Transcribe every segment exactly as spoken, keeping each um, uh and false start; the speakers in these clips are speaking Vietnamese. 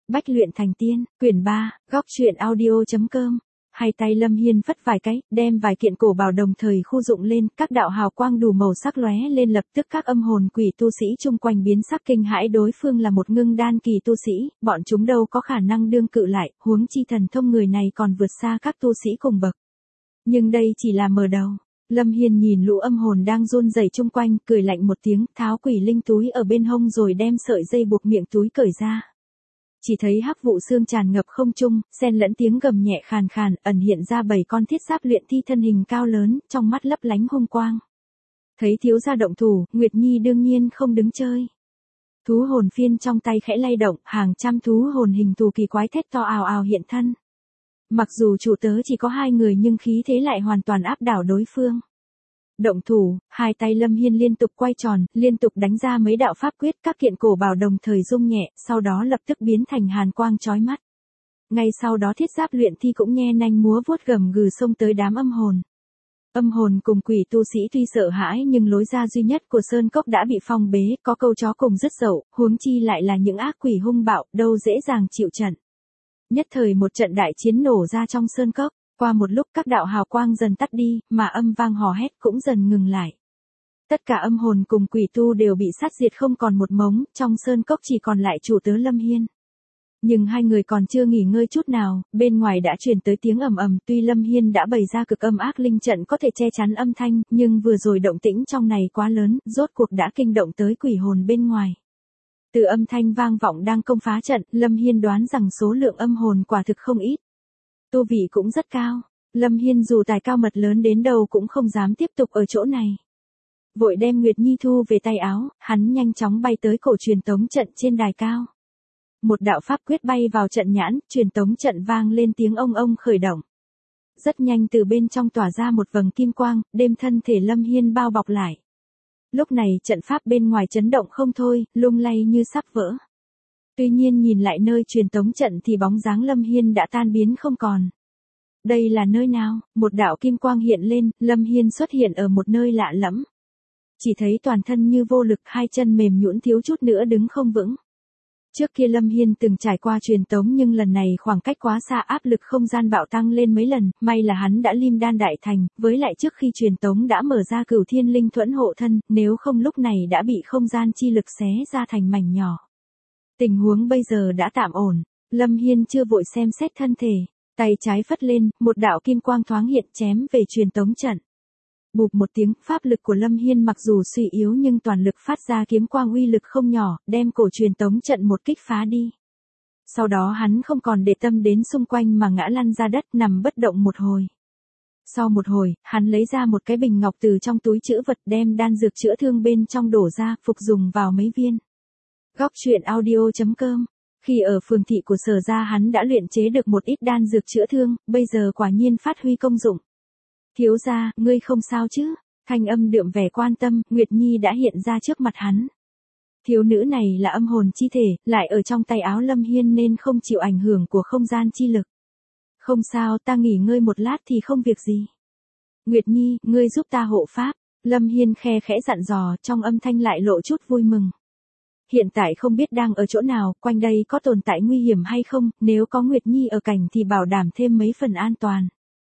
Bách luyện thành tiên, quyển ba, góc truyện audio.com. Hai tay Lâm Hiên phất vài cái, đem vài kiện cổ bảo đồng thời khu dụng lên, các đạo hào quang đủ màu sắc lóe lên, lập tức các âm hồn quỷ tu sĩ chung quanh biến sắc kinh hãi. Đối phương là một ngưng đan kỳ tu sĩ, bọn chúng đâu có khả năng đương cự lại, huống chi thần thông người này còn vượt xa các tu sĩ cùng bậc. Nhưng đây chỉ là mở đầu. Lâm Hiên nhìn lũ âm hồn đang run rẩy chung quanh, cười lạnh một tiếng, tháo quỷ linh túi ở bên hông rồi đem sợi dây buộc miệng túi cởi ra. Chỉ thấy hắc vụ xương tràn ngập không trung, xen lẫn tiếng gầm nhẹ khàn khàn, ẩn hiện ra bảy con thiết giáp luyện thi thân hình cao lớn, trong mắt lấp lánh hung quang. Thấy thiếu gia động thủ, Nguyệt Nhi đương nhiên không đứng chơi. Thú hồn phiên trong tay khẽ lay động, hàng trăm thú hồn hình thù kỳ quái thét to ào ào hiện thân. Mặc dù chủ tớ chỉ có hai người nhưng khí thế lại hoàn toàn áp đảo đối phương. Động thủ, hai tay Lâm Hiên liên tục quay tròn, liên tục đánh ra mấy đạo pháp quyết, các kiện cổ bảo đồng thời rung nhẹ, sau đó lập tức biến thành hàn quang chói mắt. Ngay sau đó thiết giáp luyện thi cũng nhe nanh múa vuốt gầm gừ xông tới đám âm hồn. Âm hồn cùng quỷ tu sĩ tuy sợ hãi nhưng lối ra duy nhất của sơn cốc đã bị phong bế, có câu chó cùng dứt dậu, huống chi lại là những ác quỷ hung bạo, đâu dễ dàng chịu trận. Nhất thời một trận đại chiến nổ ra trong sơn cốc. Qua một lúc các đạo hào quang dần tắt đi, mà âm vang hò hét cũng dần ngừng lại. Tất cả âm hồn cùng quỷ tu đều bị sát diệt không còn một mống, trong sơn cốc chỉ còn lại chủ tớ Lâm Hiên. Nhưng hai người còn chưa nghỉ ngơi chút nào, bên ngoài đã truyền tới tiếng ầm ầm, tuy Lâm Hiên đã bày ra cực âm ác linh trận có thể che chắn âm thanh, nhưng vừa rồi động tĩnh trong này quá lớn, rốt cuộc đã kinh động tới quỷ hồn bên ngoài. Từ âm thanh vang vọng đang công phá trận, Lâm Hiên đoán rằng số lượng âm hồn quả thực không ít. Tu vị cũng rất cao, Lâm Hiên dù tài cao mật lớn đến đâu cũng không dám tiếp tục ở chỗ này. Vội đem Nguyệt Nhi thu về tay áo, hắn nhanh chóng bay tới cổ truyền tống trận trên đài cao. Một đạo pháp quyết bay vào trận nhãn, truyền tống trận vang lên tiếng ông ông khởi động. Rất nhanh từ bên trong tỏa ra một vầng kim quang, đem thân thể Lâm Hiên bao bọc lại. Lúc này trận pháp bên ngoài chấn động không thôi, lung lay như sắp vỡ. Tuy nhiên nhìn lại nơi truyền tống trận thì bóng dáng Lâm Hiên đã tan biến không còn. Đây là nơi nào? Một đạo kim quang hiện lên, Lâm Hiên xuất hiện ở một nơi lạ lẫm. Chỉ thấy toàn thân như vô lực, hai chân mềm nhũn thiếu chút nữa đứng không vững. Trước kia Lâm Hiên từng trải qua truyền tống nhưng lần này khoảng cách quá xa, áp lực không gian bạo tăng lên mấy lần, may là hắn đã lim đan đại thành, với lại trước khi truyền tống đã mở ra cửu thiên linh thuẫn hộ thân, nếu không lúc này đã bị không gian chi lực xé ra thành mảnh nhỏ. Tình huống bây giờ đã tạm ổn, Lâm Hiên chưa vội xem xét thân thể, tay trái phất lên, một đạo kim quang thoáng hiện chém về truyền tống trận. Bụp một tiếng, pháp lực của Lâm Hiên mặc dù suy yếu nhưng toàn lực phát ra kiếm quang uy lực không nhỏ, đem cổ truyền tống trận một kích phá đi. Sau đó hắn không còn để tâm đến xung quanh mà ngã lăn ra đất nằm bất động một hồi. Sau một hồi, hắn lấy ra một cái bình ngọc từ trong túi trữ vật, đem đan dược chữa thương bên trong đổ ra, phục dùng vào mấy viên. Góc truyện audio.com. Khi ở phường thị của Sở gia hắn đã luyện chế được một ít đan dược chữa thương, bây giờ quả nhiên phát huy công dụng. Thiếu gia, ngươi không sao chứ? Thanh âm đượm vẻ quan tâm, Nguyệt Nhi đã hiện ra trước mặt hắn. Thiếu nữ này là âm hồn chi thể, lại ở trong tay áo Lâm Hiên nên không chịu ảnh hưởng của không gian chi lực. Không sao, ta nghỉ ngơi một lát thì không việc gì. Nguyệt Nhi, ngươi giúp ta hộ pháp. Lâm Hiên khe khẽ dặn dò, trong âm thanh lại lộ chút vui mừng. Hiện tại không biết đang ở chỗ nào, quanh đây có tồn tại nguy hiểm hay không, nếu có Nguyệt Nhi ở cạnh thì bảo đảm thêm mấy phần an toàn.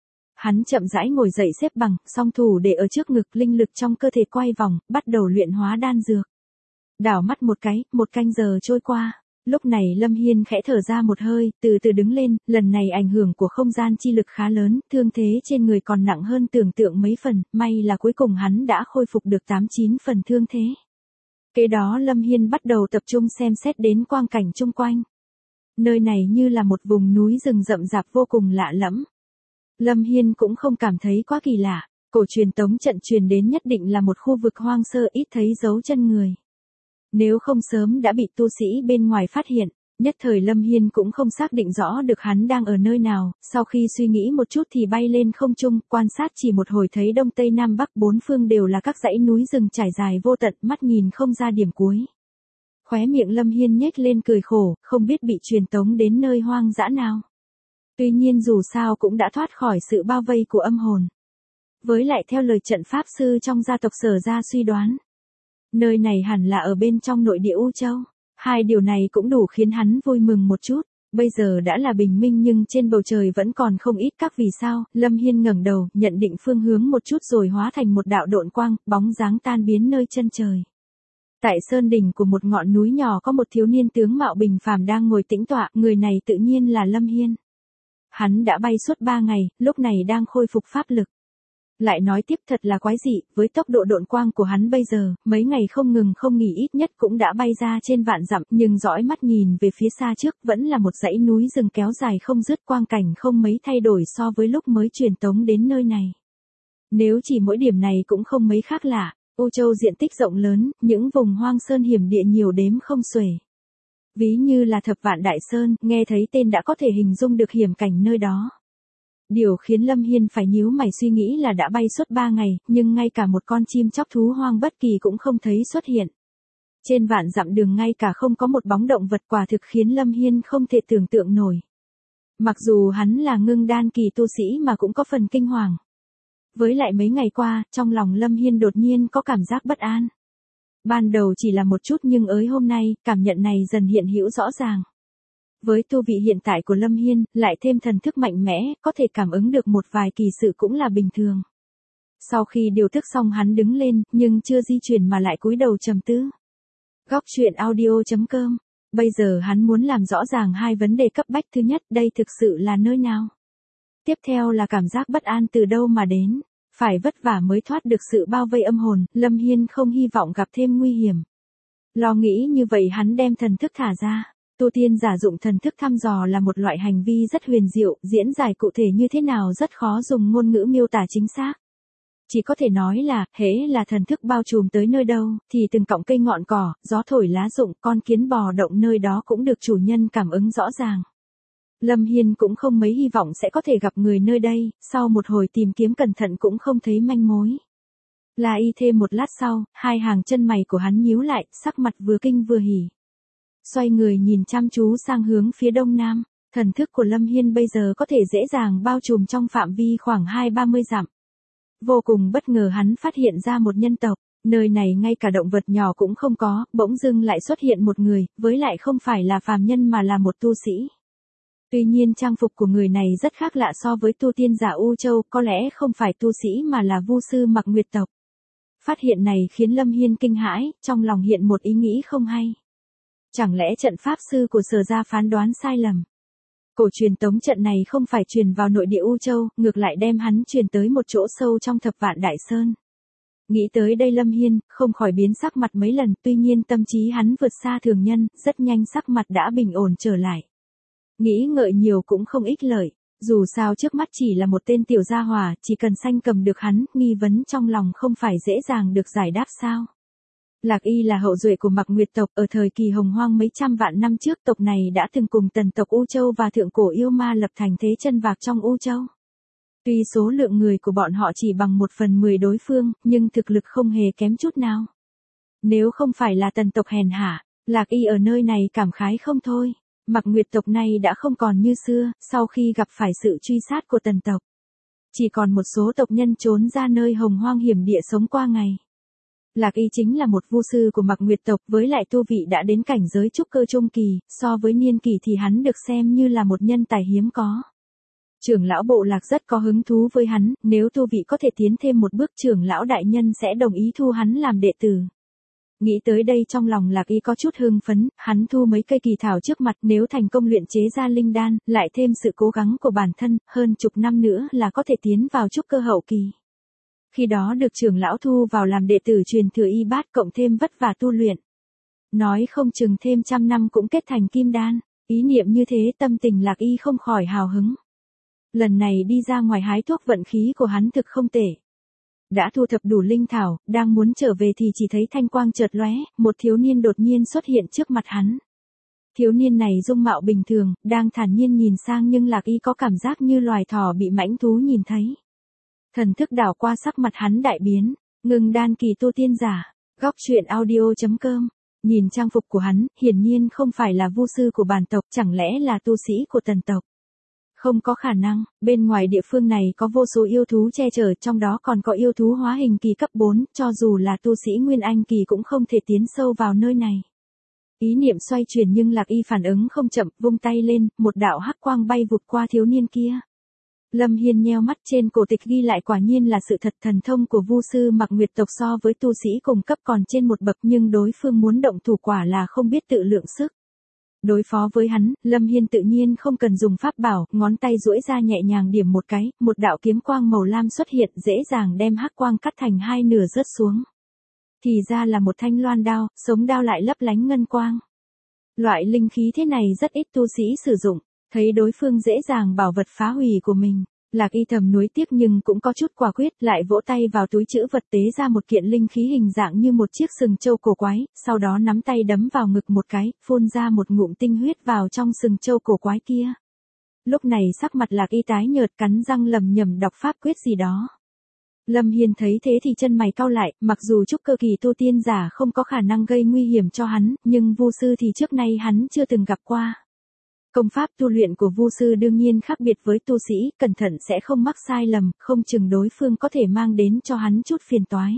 Hắn chậm rãi ngồi dậy xếp bằng, song thủ để ở trước ngực, linh lực trong cơ thể quay vòng, bắt đầu luyện hóa đan dược. Đảo mắt một cái, một canh giờ trôi qua. Lúc này Lâm Hiên khẽ thở ra một hơi, từ từ đứng lên, lần này ảnh hưởng của không gian chi lực khá lớn, thương thế trên người còn nặng hơn tưởng tượng mấy phần, may là cuối cùng hắn đã khôi phục được tám chín phần thương thế. Kế đó Lâm Hiên bắt đầu tập trung xem xét đến quang cảnh chung quanh. Nơi này như là một vùng núi rừng rậm rạp vô cùng lạ lẫm. Lâm Hiên cũng không cảm thấy quá kỳ lạ, cổ truyền tống trận truyền đến nhất định là một khu vực hoang sơ ít thấy dấu chân người. Nếu không sớm đã bị tu sĩ bên ngoài phát hiện, nhất thời Lâm Hiên cũng không xác định rõ được hắn đang ở nơi nào, sau khi suy nghĩ một chút thì bay lên không trung, quan sát chỉ một hồi thấy đông tây nam bắc bốn phương đều là các dãy núi rừng trải dài vô tận, mắt nhìn không ra điểm cuối. Khóe miệng Lâm Hiên nhếch lên cười khổ, không biết bị truyền tống đến nơi hoang dã nào. Tuy nhiên dù sao cũng đã thoát khỏi sự bao vây của âm hồn. Với lại theo lời trận pháp sư trong gia tộc Sở gia suy đoán, nơi này hẳn là ở bên trong nội địa U Châu. Hai điều này cũng đủ khiến hắn vui mừng một chút. Bây giờ đã là bình minh nhưng trên bầu trời vẫn còn không ít các vì sao, Lâm Hiên ngẩng đầu, nhận định phương hướng một chút rồi hóa thành một đạo độn quang, bóng dáng tan biến nơi chân trời. Tại sơn đỉnh của một ngọn núi nhỏ có một thiếu niên tướng mạo bình phàm đang ngồi tĩnh tọa, người này tự nhiên là Lâm Hiên. Hắn đã bay suốt ba ngày, lúc này đang khôi phục pháp lực. Lại nói tiếp thật là quái dị, với tốc độ độn quang của hắn bây giờ, mấy ngày không ngừng không nghỉ ít nhất cũng đã bay ra trên vạn dặm, nhưng dõi mắt nhìn về phía xa trước vẫn là một dãy núi rừng kéo dài không dứt, quang cảnh không mấy thay đổi so với lúc mới truyền tống đến nơi này. Nếu chỉ mỗi điểm này cũng không mấy khác lạ, U Châu diện tích rộng lớn, những vùng hoang sơn hiểm địa nhiều đếm không xuể. Ví như là Thập Vạn Đại Sơn, nghe thấy tên đã có thể hình dung được hiểm cảnh nơi đó. Điều khiến Lâm Hiên phải nhíu mày suy nghĩ là đã bay suốt ba ngày, nhưng ngay cả một con chim chóc thú hoang bất kỳ cũng không thấy xuất hiện. Trên vạn dặm đường ngay cả không có một bóng động vật, quả thực khiến Lâm Hiên không thể tưởng tượng nổi. Mặc dù hắn là ngưng đan kỳ tu sĩ mà cũng có phần kinh hoàng. Với lại mấy ngày qua, trong lòng Lâm Hiên đột nhiên có cảm giác bất an. Ban đầu chỉ là một chút nhưng ới hôm nay, cảm nhận này dần hiện hữu rõ ràng. Với tu vị hiện tại của Lâm Hiên, lại thêm thần thức mạnh mẽ, có thể cảm ứng được một vài kỳ sự cũng là bình thường. Sau khi điều thức xong hắn đứng lên, nhưng chưa di chuyển mà lại cúi đầu trầm tư. Góc truyện audio chấm com. Bây giờ hắn muốn làm rõ ràng hai vấn đề cấp bách. Thứ nhất, đây thực sự là nơi nào? Tiếp theo là cảm giác bất an từ đâu mà đến? Phải vất vả mới thoát được sự bao vây âm hồn, Lâm Hiên không hy vọng gặp thêm nguy hiểm. Lo nghĩ như vậy hắn đem thần thức thả ra. Tu tiên giả dụng thần thức thăm dò là một loại hành vi rất huyền diệu, diễn giải cụ thể như thế nào rất khó dùng ngôn ngữ miêu tả chính xác. Chỉ có thể nói là, hễ là thần thức bao trùm tới nơi đâu, thì từng cọng cây ngọn cỏ, gió thổi lá rụng, con kiến bò động nơi đó cũng được chủ nhân cảm ứng rõ ràng. Lâm Hiên cũng không mấy hy vọng sẽ có thể gặp người nơi đây, sau một hồi tìm kiếm cẩn thận cũng không thấy manh mối. Là y thêm một lát sau, hai hàng chân mày của hắn nhíu lại, sắc mặt vừa kinh vừa hỉ. Xoay người nhìn chăm chú sang hướng phía đông nam, thần thức của Lâm Hiên bây giờ có thể dễ dàng bao trùm trong phạm vi khoảng hai ba mươi dặm. Vô cùng bất ngờ hắn phát hiện ra một nhân tộc, nơi này ngay cả động vật nhỏ cũng không có, bỗng dưng lại xuất hiện một người, với lại không phải là phàm nhân mà là một tu sĩ. Tuy nhiên trang phục của người này rất khác lạ so với tu tiên giả U Châu, có lẽ không phải tu sĩ mà là vu sư Mặc Nguyệt tộc. Phát hiện này khiến Lâm Hiên kinh hãi, trong lòng hiện một ý nghĩ không hay. Chẳng lẽ trận pháp sư của Sở gia phán đoán sai lầm? Cổ truyền tống trận này không phải truyền vào nội địa U Châu, ngược lại đem hắn truyền tới một chỗ sâu trong Thập Vạn Đại Sơn. Nghĩ tới đây Lâm Hiên, không khỏi biến sắc mặt mấy lần, tuy nhiên tâm trí hắn vượt xa thường nhân, rất nhanh sắc mặt đã bình ổn trở lại. Nghĩ ngợi nhiều cũng không ích lợi, dù sao trước mắt chỉ là một tên tiểu gia hỏa, chỉ cần sanh cầm được hắn, nghi vấn trong lòng không phải dễ dàng được giải đáp sao. Lạc Y là hậu duệ của Mặc Nguyệt tộc, ở thời kỳ hồng hoang mấy trăm vạn năm trước tộc này đã từng cùng tần tộc U Châu và thượng cổ yêu ma lập thành thế chân vạc trong U Châu. Tuy số lượng người của bọn họ chỉ bằng một phần mười đối phương, nhưng thực lực không hề kém chút nào. Nếu không phải là tần tộc hèn hạ, Lạc Y ở nơi này cảm khái không thôi. Mặc Nguyệt tộc này đã không còn như xưa, sau khi gặp phải sự truy sát của tần tộc. Chỉ còn một số tộc nhân trốn ra nơi hồng hoang hiểm địa sống qua ngày. Lạc Y chính là một vu sư của Mặc Nguyệt tộc, với lại tu vị đã đến cảnh giới trúc cơ trung kỳ, so với niên kỳ thì hắn được xem như là một nhân tài hiếm có. Trưởng lão bộ Lạc rất có hứng thú với hắn, nếu tu vị có thể tiến thêm một bước trưởng lão đại nhân sẽ đồng ý thu hắn làm đệ tử. Nghĩ tới đây trong lòng Lạc Y có chút hưng phấn, hắn thu mấy cây kỳ thảo trước mặt, nếu thành công luyện chế ra linh đan, lại thêm sự cố gắng của bản thân, hơn chục năm nữa là có thể tiến vào trúc cơ hậu kỳ. Khi đó được trưởng lão thu vào làm đệ tử truyền thừa y bát, cộng thêm vất vả tu luyện. Nói không chừng thêm trăm năm cũng kết thành kim đan, ý niệm như thế tâm tình Lạc Y không khỏi hào hứng. Lần này đi ra ngoài hái thuốc vận khí của hắn thực không tệ. Đã thu thập đủ linh thảo, đang muốn trở về thì chỉ thấy thanh quang chợt lóe, một thiếu niên đột nhiên xuất hiện trước mặt hắn. Thiếu niên này dung mạo bình thường, đang thản nhiên nhìn sang nhưng Lạc Y có cảm giác như loài thỏ bị mãnh thú nhìn thấy. Thần thức đảo qua sắc mặt hắn đại biến, ngừng đan kỳ tu tiên giả, góc truyện audio chấm com. Nhìn trang phục của hắn, hiển nhiên không phải là vu sư của bản tộc, chẳng lẽ là tu sĩ của tần tộc. Không có khả năng, bên ngoài địa phương này có vô số yêu thú che chở, trong đó còn có yêu thú hóa hình kỳ cấp bốn, cho dù là tu sĩ Nguyên Anh kỳ cũng không thể tiến sâu vào nơi này. Ý niệm xoay chuyển nhưng Lạc Y phản ứng không chậm, vung tay lên, một đạo hắc quang bay vụt qua thiếu niên kia. Lâm Hiên nheo mắt, trên cổ tịch ghi lại quả nhiên là sự thật, thần thông của Vu sư Mạc Nguyệt tộc so với tu sĩ cùng cấp còn trên một bậc, nhưng đối phương muốn động thủ quả là không biết tự lượng sức. Đối phó với hắn, Lâm Hiên tự nhiên không cần dùng pháp bảo, ngón tay duỗi ra nhẹ nhàng điểm một cái, một đạo kiếm quang màu lam xuất hiện, dễ dàng đem hắc quang cắt thành hai nửa rớt xuống. Thì ra là một thanh loan đao, sống đao lại lấp lánh ngân quang. Loại linh khí thế này rất ít tu sĩ sử dụng, thấy đối phương dễ dàng bảo vật phá hủy của mình. Lạc Y thầm nuối tiếc nhưng cũng có chút quả quyết, lại vỗ tay vào túi trữ vật tế ra một kiện linh khí hình dạng như một chiếc sừng trâu cổ quái, sau đó nắm tay đấm vào ngực một cái, phun ra một ngụm tinh huyết vào trong sừng trâu cổ quái kia. Lúc này sắc mặt Lạc Y tái nhợt, cắn răng lầm nhầm đọc pháp quyết gì đó. Lâm Hiên thấy thế thì chân mày cau lại, mặc dù trúc cơ kỳ tu tiên giả không có khả năng gây nguy hiểm cho hắn, nhưng Vu sư thì trước nay hắn chưa từng gặp qua. Công pháp tu luyện của Vu sư đương nhiên khác biệt với tu sĩ, cẩn thận sẽ không mắc sai lầm, không chừng đối phương có thể mang đến cho hắn chút phiền toái.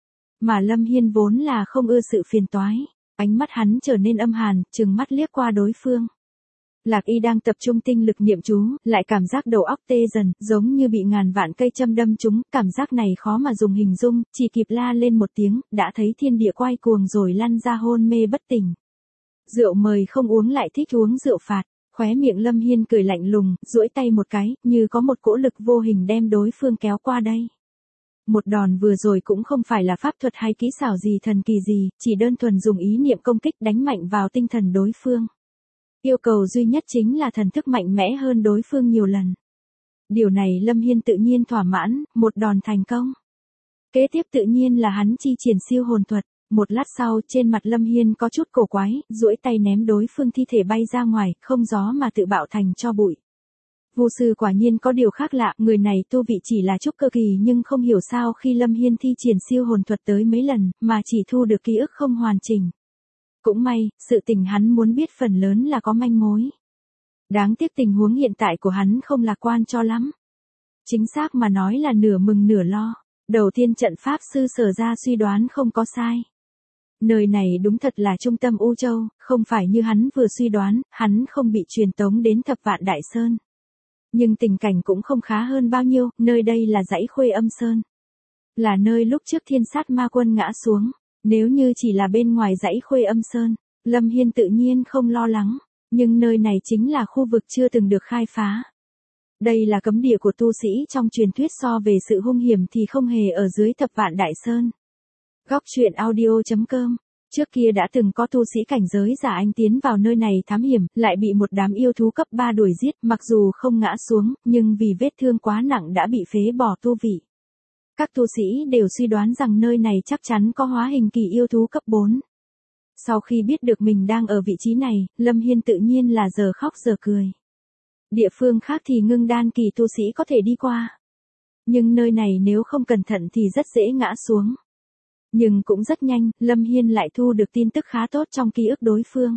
Mà Lâm Hiên vốn là không ưa sự phiền toái, ánh mắt hắn trở nên âm hàn, trừng mắt liếc qua đối phương. Lạc Y đang tập trung tinh lực niệm chú, lại cảm giác đầu óc tê dần, giống như bị ngàn vạn cây châm đâm trúng, cảm giác này khó mà dùng hình dung, chỉ kịp la lên một tiếng, đã thấy thiên địa quay cuồng rồi lăn ra hôn mê bất tỉnh. Rượu mời không uống lại thích uống rượu phạt. Khóe miệng Lâm Hiên cười lạnh lùng, duỗi tay một cái, như có một cỗ lực vô hình đem đối phương kéo qua đây. Một đòn vừa rồi cũng không phải là pháp thuật hay kỹ xảo gì thần kỳ gì, chỉ đơn thuần dùng ý niệm công kích đánh mạnh vào tinh thần đối phương. Yêu cầu duy nhất chính là thần thức mạnh mẽ hơn đối phương nhiều lần. Điều này Lâm Hiên tự nhiên thỏa mãn, một đòn thành công. Kế tiếp tự nhiên là hắn chi triển siêu hồn thuật. Một lát sau, trên mặt Lâm Hiên có chút cổ quái, duỗi tay ném đối phương thi thể bay ra ngoài, không gió mà tự bạo thành tro bụi. Vu sư quả nhiên có điều khác lạ, người này tu vị chỉ là trúc cơ kỳ nhưng không hiểu sao khi Lâm Hiên thi triển siêu hồn thuật tới mấy lần, mà chỉ thu được ký ức không hoàn chỉnh. Cũng may, sự tình hắn muốn biết phần lớn là có manh mối. Đáng tiếc tình huống hiện tại của hắn không lạc quan cho lắm. Chính xác mà nói là nửa mừng nửa lo. Đầu tiên trận pháp sư Sở ra suy đoán không có sai. Nơi này đúng thật là trung tâm U Châu, không phải như hắn vừa suy đoán, hắn không bị truyền tống đến Thập Vạn Đại Sơn. Nhưng tình cảnh cũng không khá hơn bao nhiêu, nơi đây là dãy Khuê Âm Sơn. Là nơi lúc trước Thiên Sát Ma Quân ngã xuống. Nếu như chỉ là bên ngoài dãy Khuê Âm Sơn, Lâm Hiên tự nhiên không lo lắng. Nhưng nơi này chính là khu vực chưa từng được khai phá. Đây là cấm địa của tu sĩ trong truyền thuyết, so về sự hung hiểm thì không hề ở dưới Thập Vạn Đại Sơn. Góc truyện audio chấm com. Trước kia đã từng có tu sĩ cảnh giới giả anh tiến vào nơi này thám hiểm, lại bị một đám yêu thú cấp ba đuổi giết, mặc dù không ngã xuống, nhưng vì vết thương quá nặng đã bị phế bỏ tu vị. Các tu sĩ đều suy đoán rằng nơi này chắc chắn có hóa hình kỳ yêu thú cấp bốn. Sau khi biết được mình đang ở vị trí này, Lâm Hiên tự nhiên là giờ khóc giờ cười. Địa phương khác thì ngưng đan kỳ tu sĩ có thể đi qua. Nhưng nơi này nếu không cẩn thận thì rất dễ ngã xuống. Nhưng cũng rất nhanh, Lâm Hiên lại thu được tin tức khá tốt trong ký ức đối phương.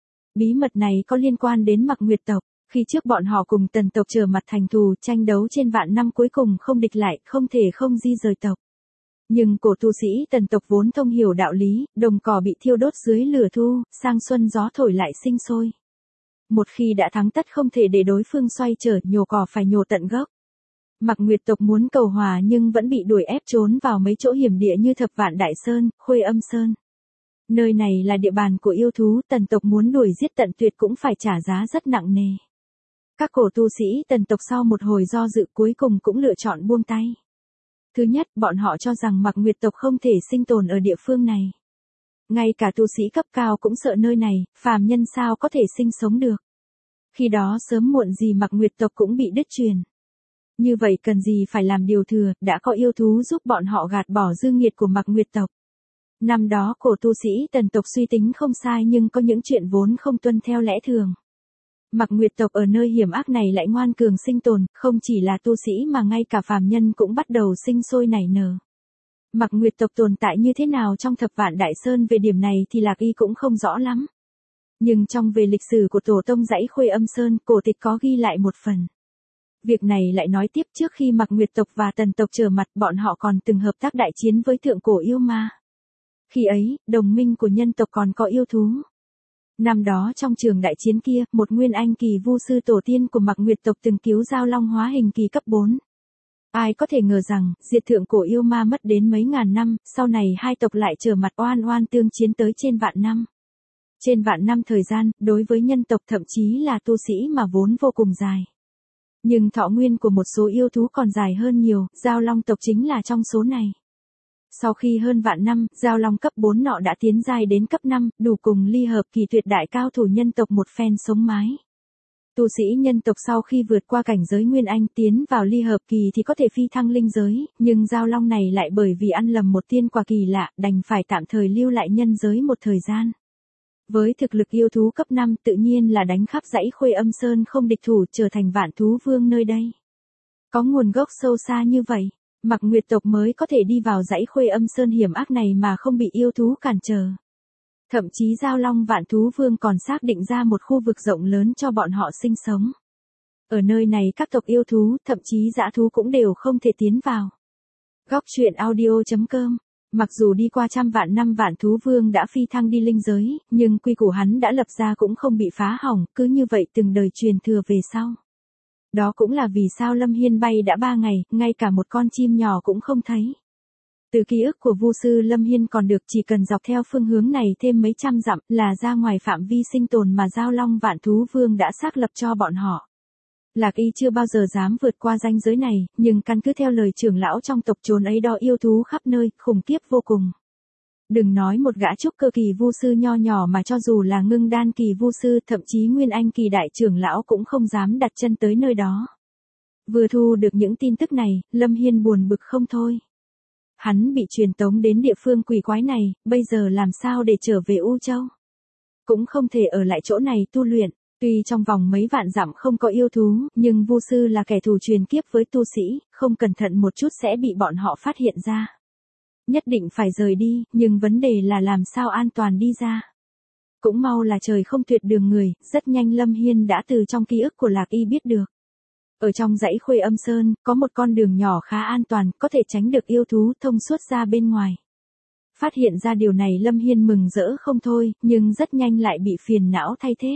Bí mật này có liên quan đến Mạc Nguyệt tộc, khi trước bọn họ cùng Tần tộc trở mặt thành thù, tranh đấu trên vạn năm cuối cùng không địch lại, không thể không di rời tộc. Nhưng cổ tu sĩ Tần tộc vốn thông hiểu đạo lý, đồng cỏ bị thiêu đốt dưới lửa thu, sang xuân gió thổi lại sinh sôi. Một khi đã thắng tất không thể để đối phương xoay trở, nhổ cỏ phải nhổ tận gốc. Mạc Nguyệt tộc muốn cầu hòa nhưng vẫn bị đuổi ép trốn vào mấy chỗ hiểm địa như Thập Vạn Đại Sơn, Khuê Âm Sơn. Nơi này là địa bàn của yêu thú, Tần tộc muốn đuổi giết tận tuyệt cũng phải trả giá rất nặng nề. Các cổ tu sĩ Tần tộc sau một hồi do dự cuối cùng cũng lựa chọn buông tay. Thứ nhất, bọn họ cho rằng Mạc Nguyệt tộc không thể sinh tồn ở địa phương này. Ngay cả tu sĩ cấp cao cũng sợ nơi này, phàm nhân sao có thể sinh sống được. Khi đó sớm muộn gì Mạc Nguyệt tộc cũng bị đứt truyền. Như vậy cần gì phải làm điều thừa, đã có yêu thú giúp bọn họ gạt bỏ dư nghiệt của Mạc Nguyệt tộc. Năm đó cổ tu sĩ Tần tộc suy tính không sai nhưng có những chuyện vốn không tuân theo lẽ thường. Mạc Nguyệt tộc ở nơi hiểm ác này lại ngoan cường sinh tồn, không chỉ là tu sĩ mà ngay cả phàm nhân cũng bắt đầu sinh sôi nảy nở. Mạc Nguyệt tộc tồn tại như thế nào trong Thập Vạn Đại Sơn về điểm này thì Lạc Y cũng không rõ lắm. Nhưng trong về lịch sử của tổ tông dãy Khuê Âm Sơn, cổ tịch có ghi lại một phần. Việc này lại nói tiếp, trước khi Mạc Nguyệt tộc và Tần tộc trở mặt, bọn họ còn từng hợp tác đại chiến với thượng cổ yêu ma. Khi ấy, đồng minh của nhân tộc còn có yêu thú. Năm đó trong trường đại chiến kia, một nguyên anh kỳ vu sư tổ tiên của Mạc Nguyệt tộc từng cứu Giao Long hóa hình kỳ cấp bốn. Ai có thể ngờ rằng, diệt thượng cổ yêu ma mất đến mấy ngàn năm, sau này hai tộc lại trở mặt oan oan tương chiến tới trên vạn năm. Trên vạn năm thời gian, đối với nhân tộc thậm chí là tu sĩ mà vốn vô cùng dài. Nhưng thọ nguyên của một số yêu thú còn dài hơn nhiều, Giao Long tộc chính là trong số này. Sau khi hơn vạn năm, Giao Long cấp bốn nọ đã tiến giai đến cấp năm, đủ cùng ly hợp kỳ tuyệt đại cao thủ nhân tộc một phen sống mái. Tu sĩ nhân tộc sau khi vượt qua cảnh giới Nguyên Anh tiến vào ly hợp kỳ thì có thể phi thăng linh giới, nhưng Giao Long này lại bởi vì ăn lầm một tiên quả kỳ lạ, đành phải tạm thời lưu lại nhân giới một thời gian. Với thực lực yêu thú cấp năm tự nhiên là đánh khắp dãy Khuê Âm Sơn không địch thủ, trở thành vạn thú vương nơi đây. Có nguồn gốc sâu xa như vậy, Mạc Nguyệt tộc mới có thể đi vào dãy Khuê Âm Sơn hiểm ác này mà không bị yêu thú cản trở. Thậm chí Giao Long vạn thú vương còn xác định ra một khu vực rộng lớn cho bọn họ sinh sống. Ở nơi này các tộc yêu thú, thậm chí dã thú cũng đều không thể tiến vào. Góc truyện audio chấm com. Mặc dù đi qua trăm vạn năm vạn thú vương đã phi thăng đi linh giới, nhưng quy củ hắn đã lập ra cũng không bị phá hỏng, cứ như vậy từng đời truyền thừa về sau. Đó cũng là vì sao Lâm Hiên bay đã ba ngày, ngay cả một con chim nhỏ cũng không thấy. Từ ký ức của Vu sư Lâm Hiên còn được, chỉ cần dọc theo phương hướng này thêm mấy trăm dặm là ra ngoài phạm vi sinh tồn mà Giao Long vạn thú vương đã xác lập cho bọn họ. Lạc Y chưa bao giờ dám vượt qua ranh giới này, nhưng căn cứ theo lời trưởng lão trong tộc trốn ấy đó yêu thú khắp nơi, khủng khiếp vô cùng. Đừng nói một gã trúc cơ kỳ vu sư nho nhỏ mà cho dù là ngưng đan kỳ vu sư, thậm chí nguyên anh kỳ đại trưởng lão cũng không dám đặt chân tới nơi đó. Vừa thu được những tin tức này, Lâm Hiên buồn bực không thôi. Hắn bị truyền tống đến địa phương quỷ quái này, bây giờ làm sao để trở về U Châu? Cũng không thể ở lại chỗ này tu luyện. Tuy trong vòng mấy vạn dặm không có yêu thú, nhưng vu sư là kẻ thù truyền kiếp với tu sĩ, không cẩn thận một chút sẽ bị bọn họ phát hiện ra. Nhất định phải rời đi, nhưng vấn đề là làm sao an toàn đi ra. Cũng mau là trời không tuyệt đường người, rất nhanh Lâm Hiên đã từ trong ký ức của Lạc Y biết được. Ở trong dãy Khuê Âm Sơn, có một con đường nhỏ khá an toàn, có thể tránh được yêu thú thông suốt ra bên ngoài. Phát hiện ra điều này Lâm Hiên mừng rỡ không thôi, nhưng rất nhanh lại bị phiền não thay thế.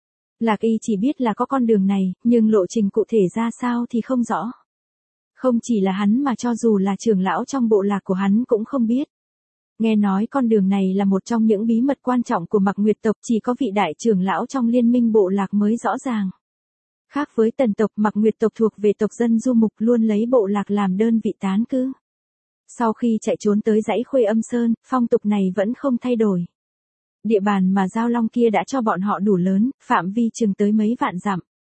Lạc Y chỉ biết là có con đường này, nhưng lộ trình cụ thể ra sao thì không rõ. Không chỉ là hắn mà cho dù là trưởng lão trong bộ lạc của hắn cũng không biết. Nghe nói con đường này là một trong những bí mật quan trọng của Mạc Nguyệt tộc, chỉ có vị đại trưởng lão trong liên minh bộ lạc mới rõ ràng. Khác với Tần tộc, Mạc Nguyệt tộc thuộc về tộc dân du mục, luôn lấy bộ lạc làm đơn vị tán cư. Sau khi chạy trốn tới dãy Khuê Âm Sơn, phong tục này vẫn không thay đổi. Địa bàn mà Giao Long kia đã cho bọn họ đủ lớn, phạm vi chừng tới mấy vạn dặm.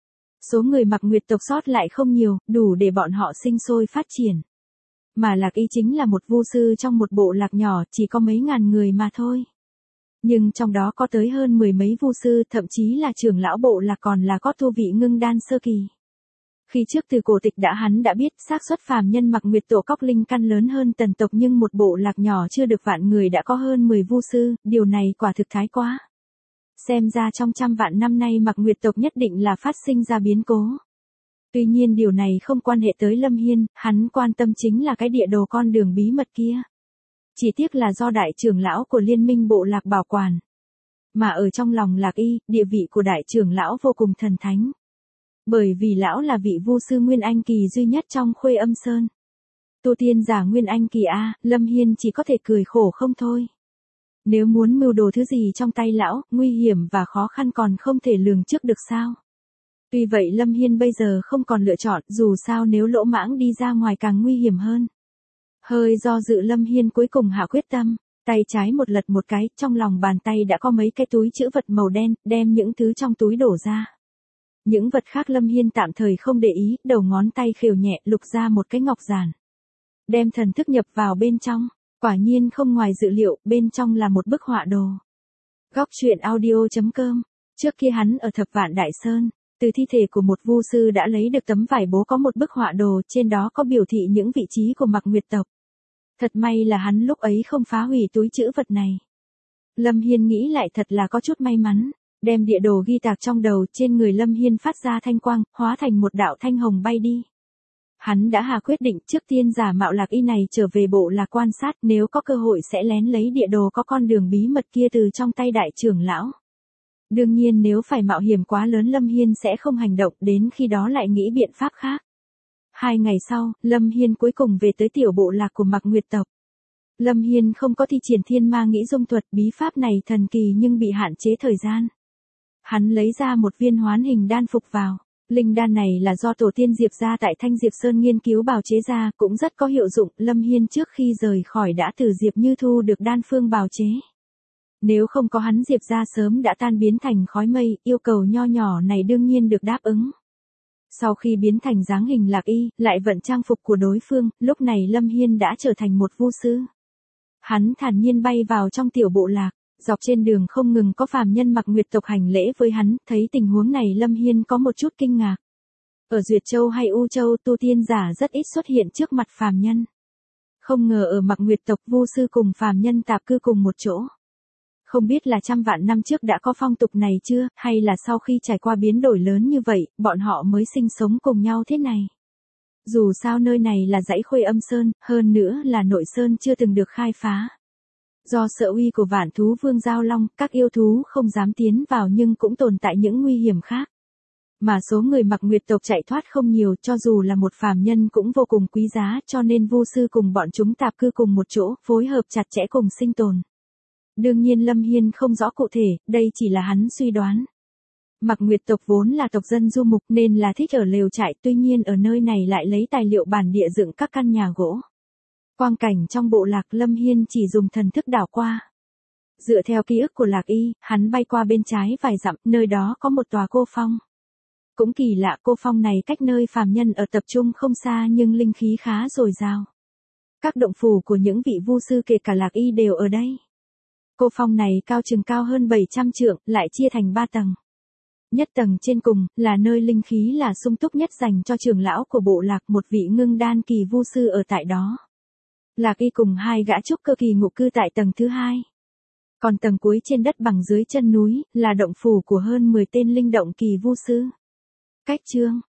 Số người Mạc Nguyệt tộc sót lại không nhiều, đủ để bọn họ sinh sôi phát triển. Mà Lạc Y chính là một vu sư trong một bộ lạc nhỏ, chỉ có mấy ngàn người mà thôi. Nhưng trong đó có tới hơn mười mấy vu sư, thậm chí là trưởng lão bộ lạc còn là có tu vị ngưng đan sơ kỳ. Khi trước từ cổ tịch đã hắn đã biết xác suất phàm nhân Mạc Nguyệt tổ cóc linh căn lớn hơn Tần tộc, nhưng một bộ lạc nhỏ chưa được vạn người đã có hơn mười vu sư, điều này quả thực thái quá. Xem ra trong trăm vạn năm nay Mạc Nguyệt tộc nhất định là phát sinh ra biến cố. Tuy nhiên điều này không quan hệ tới Lâm Hiên, hắn quan tâm chính là cái địa đồ con đường bí mật kia. Chỉ tiếc là do đại trưởng lão của liên minh bộ lạc bảo quản. Mà ở trong lòng Lạc Y, địa vị của đại trưởng lão vô cùng thần thánh. Bởi vì lão là vị vu sư Nguyên Anh kỳ duy nhất trong Khuê Âm Sơn. Tu tiên giả Nguyên Anh kỳ A, Lâm Hiên chỉ có thể cười khổ không thôi. Nếu muốn mưu đồ thứ gì trong tay lão, nguy hiểm và khó khăn còn không thể lường trước được sao. Tuy vậy Lâm Hiên bây giờ không còn lựa chọn, dù sao nếu lỗ mãng đi ra ngoài càng nguy hiểm hơn. Hơi do dự Lâm Hiên cuối cùng hạ quyết tâm, tay trái một lật một cái, trong lòng bàn tay đã có mấy cái túi trữ vật màu đen, đem những thứ trong túi đổ ra. Những vật khác Lâm Hiên tạm thời không để ý, đầu ngón tay khều nhẹ lục ra một cái ngọc giản. Đem thần thức nhập vào bên trong, quả nhiên không ngoài dự liệu, bên trong là một bức họa đồ. Góc truyện audio chấm com. Trước kia hắn ở Thập Vạn Đại Sơn, từ thi thể của một vu sư đã lấy được tấm vải bố có một bức họa đồ, trên đó có biểu thị những vị trí của Mạc Nguyệt tộc. Thật may là hắn lúc ấy không phá hủy túi trữ vật này. Lâm Hiên nghĩ lại thật là có chút may mắn, đem địa đồ ghi tạc trong đầu, trên người Lâm Hiên phát ra thanh quang, hóa thành một đạo thanh hồng bay đi. Hắn đã hạ quyết định trước tiên giả mạo Lạc Y này trở về bộ lạc quan sát, nếu có cơ hội sẽ lén lấy địa đồ có con đường bí mật kia từ trong tay đại trưởng lão. Đương nhiên nếu phải mạo hiểm quá lớn Lâm Hiên sẽ không hành động, đến khi đó lại nghĩ biện pháp khác. Hai ngày sau, Lâm Hiên cuối cùng về tới tiểu bộ lạc của Mạc Nguyệt tộc. Lâm Hiên không có thi triển thiên ma nghĩ dung thuật, bí pháp này thần kỳ nhưng bị hạn chế thời gian. Hắn lấy ra một viên hoán hình đan phục vào. Linh đan này là do tổ tiên Diệp gia tại Thanh Diệp Sơn nghiên cứu bào chế ra, cũng rất có hiệu dụng. Lâm Hiên trước khi rời khỏi đã từ Diệp Như thu được đan phương bào chế. Nếu không có hắn Diệp gia sớm đã tan biến thành khói mây, yêu cầu nho nhỏ này đương nhiên được đáp ứng. Sau khi biến thành dáng hình Lạc Y, lại vận trang phục của đối phương, lúc này Lâm Hiên đã trở thành một vu sư. Hắn thản nhiên bay vào trong tiểu bộ lạc, dọc trên đường không ngừng có phàm nhân Mạc Nguyệt tộc hành lễ với hắn, thấy tình huống này Lâm Hiên có một chút kinh ngạc. Ở Duyệt Châu hay U Châu tu tiên giả rất ít xuất hiện trước mặt phàm nhân. Không ngờ ở Mạc Nguyệt tộc vu sư cùng phàm nhân tạp cư cùng một chỗ. Không biết là trăm vạn năm trước đã có phong tục này chưa, hay là sau khi trải qua biến đổi lớn như vậy, bọn họ mới sinh sống cùng nhau thế này. Dù sao nơi này là dãy Khuê Âm Sơn, hơn nữa là nội sơn chưa từng được khai phá. Do sợ uy của Vạn Thú Vương Giao Long, các yêu thú không dám tiến vào nhưng cũng tồn tại những nguy hiểm khác. Mà số người Mạc Nguyệt tộc chạy thoát không nhiều, cho dù là một phàm nhân cũng vô cùng quý giá, cho nên vu sư cùng bọn chúng tạp cư cùng một chỗ, phối hợp chặt chẽ cùng sinh tồn. Đương nhiên Lâm Hiên không rõ cụ thể, đây chỉ là hắn suy đoán. Mạc Nguyệt tộc vốn là tộc dân du mục nên là thích ở lều trại, tuy nhiên ở nơi này lại lấy tài liệu bản địa dựng các căn nhà gỗ. Quang cảnh trong bộ lạc Lâm Hiên chỉ dùng thần thức đảo qua. Dựa theo ký ức của Lạc Y, hắn bay qua bên trái vài dặm, nơi đó có một tòa cô phong. Cũng kỳ lạ, cô phong này cách nơi phàm nhân ở tập trung không xa nhưng linh khí khá dồi dào. Các động phủ của những vị vu sư kể cả Lạc Y đều ở đây. Cô phong này cao chừng cao hơn bảy trăm trượng, lại chia thành ba tầng. Nhất tầng trên cùng, là nơi linh khí là sung túc nhất dành cho trưởng lão của bộ lạc, một vị ngưng đan kỳ vu sư ở tại đó. Lạc Y cùng hai gã trúc cơ kỳ ngụ cư tại tầng thứ hai. Còn tầng cuối trên đất bằng dưới chân núi, là động phủ của hơn mười tên linh động kỳ vu sư. Cách chương